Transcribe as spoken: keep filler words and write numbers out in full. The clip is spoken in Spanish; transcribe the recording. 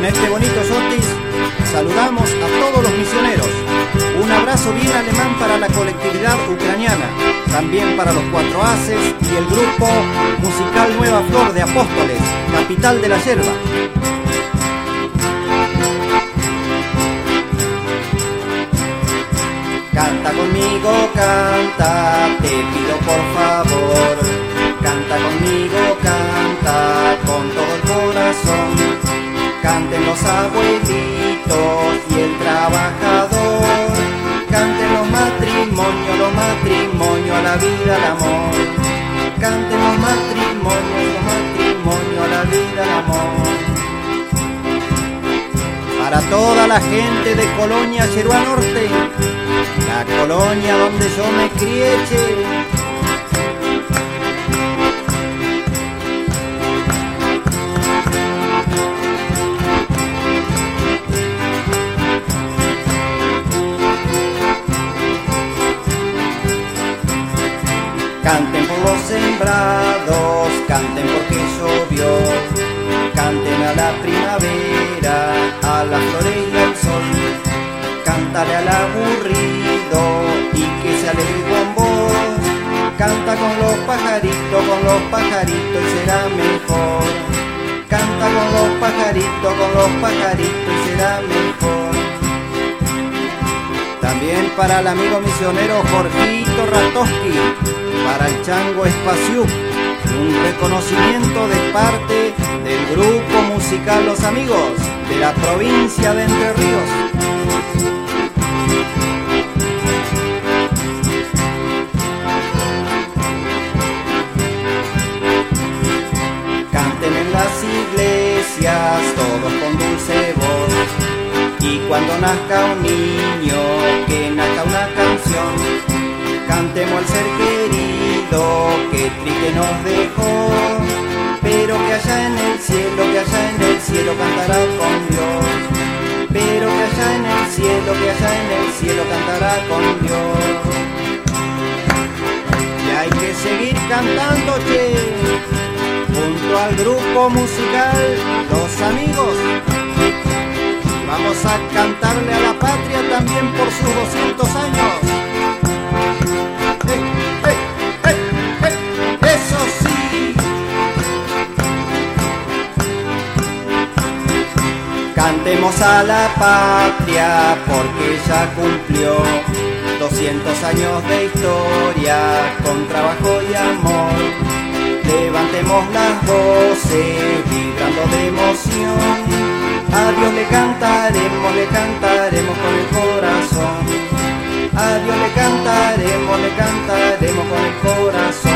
Con este bonito sotis saludamos a todos los misioneros. Un abrazo bien alemán para la colectividad ucraniana, también para los Cuatro Haces y el grupo musical Nueva Flor de Apóstoles, capital de la yerba. Canta conmigo, canta, te pido por favor. Canta conmigo, canta, con todo el corazón. Canten los abuelitos y el trabajador. Canten los matrimonios, los matrimonios, a la vida, al amor. Canten los matrimonios, los matrimonios, a la vida, al amor. Para toda la gente de Colonia Yerba Norte, la colonia donde yo me crié, che. Canten por los sembrados, canten porque llovió, canten a la primavera, a las flores y al sol. Cántale al aburrido y que se alegre con vos. Canta con los pajaritos, con los pajaritos y será mejor. Canta con los pajaritos, con los pajaritos y será mejor. También para el amigo misionero Jorgito Ratowski, para el Chango Espaciú, un reconocimiento de parte del grupo musical Los Amigos de la provincia de Entre Ríos. Canten en las iglesias todos con dulce voz, y cuando nazca un niño, que nazca una canción. Cantemos al ser querido que triste nos dejó, pero que allá en el cielo, que allá en el cielo cantará con Dios. Pero que allá en el cielo, que allá en el cielo cantará con Dios. Y hay que seguir cantando, che, junto al grupo musical Los Amigos. Vamos a cantarle a la patria también por sus doscientos años. ¡Hey, hey, hey, hey! ¡Eso sí! Cantemos a la patria porque ya cumplió doscientos años de historia con trabajo y amor. Levantemos las voces vibrando de emoción. A Dios le cantaremos, le cantaremos con el corazón. A Dios le cantaremos, le cantaremos con el corazón.